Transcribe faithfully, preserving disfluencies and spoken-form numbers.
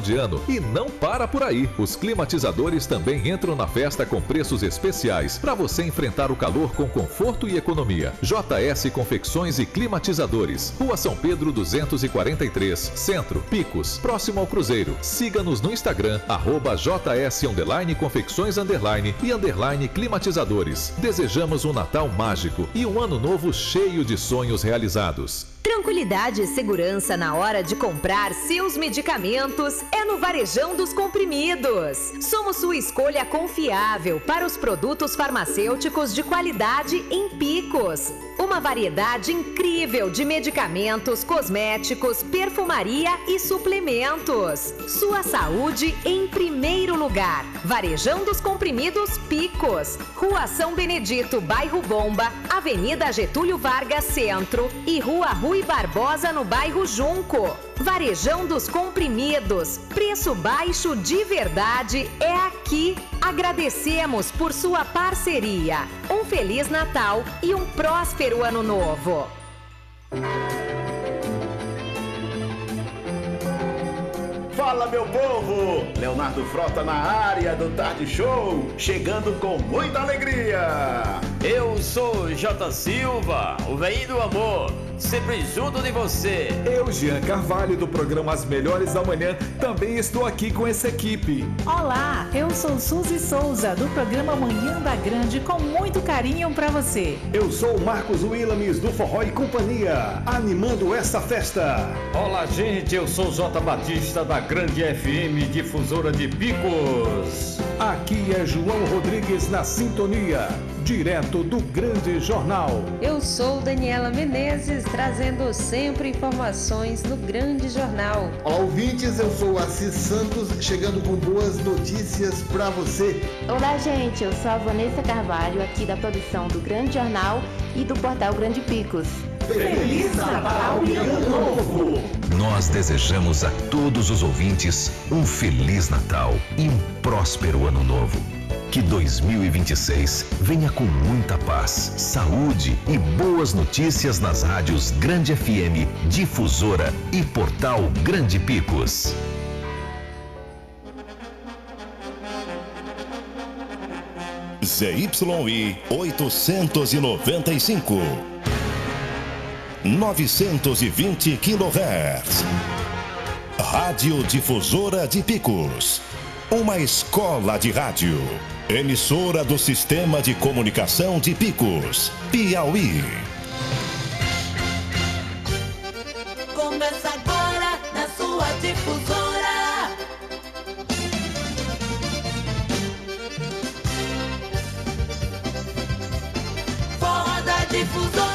de ano e não para por aí. Os climatizadores também entram na festa com preços especiais para você enfrentar o calor com conforto e economia. J S Confecções e Climatizadores, Rua São Pedro duzentos e quarenta e três, Centro, Picos, próximo ao Cruzeiro. Siga-nos no Instagram, arroba js underline confecções underline e underline climatizadores. Desejamos um Natal mágico e um ano novo cheio de sonhos realizados. Tranquilidade e segurança na hora de comprar seus medicamentos é no Varejão dos Comprimidos. Somos sua escolha confiável para os produtos farmacêuticos de qualidade em Picos. Uma variedade incrível de medicamentos, cosméticos, perfumaria e suplementos. Sua saúde em primeiro lugar. Varejão dos Comprimidos Picos. Rua São Benedito, bairro Bomba, Avenida Getúlio Vargas, Centro e Rua Rui Barbosa, no bairro Junco. Varejão dos Comprimidos. Preço baixo de verdade é aqui. Agradecemos por sua parceria. Um Feliz Natal e um próspero Ano Novo. Fala, meu povo! Leonardo Frota na área do Tarde Show, chegando com muita alegria. Eu sou J. Silva, o velhinho do amor, sempre junto de você. Eu, Jean Carvalho, do programa As Melhores da Manhã, também estou aqui com essa equipe. Olá, eu sou Suzy Souza, do programa Manhã da Grande, com muito carinho pra você. Eu sou o Marcos Willames, do Forró e Companhia, animando essa festa. Olá, gente, eu sou J. Batista, da Grande F M, difusora de Picos. Aqui é João Rodrigues na sintonia, direto do Grande Jornal. Eu sou Daniela Menezes, trazendo sempre informações no Grande Jornal. Olá, ouvintes, eu sou Assis Santos, chegando com boas notícias para você. Olá, gente, eu sou a Vanessa Carvalho, aqui da produção do Grande Jornal e do portal Grande Picos. Feliz Natal e Ano Novo! Nós desejamos a todos os ouvintes um Feliz Natal e um próspero Ano Novo. Que dois mil e vinte e seis venha com muita paz, saúde e boas notícias nas rádios Grande F M, Difusora e Portal Grande Picos. Z Y I oitocentos e noventa e cinco. novecentos e vinte quilohertz. Rádio Difusora de Picos. Uma escola de rádio. Emissora do Sistema de Comunicação de Picos, Piauí. Começa agora na sua difusora. Forró da Difusora.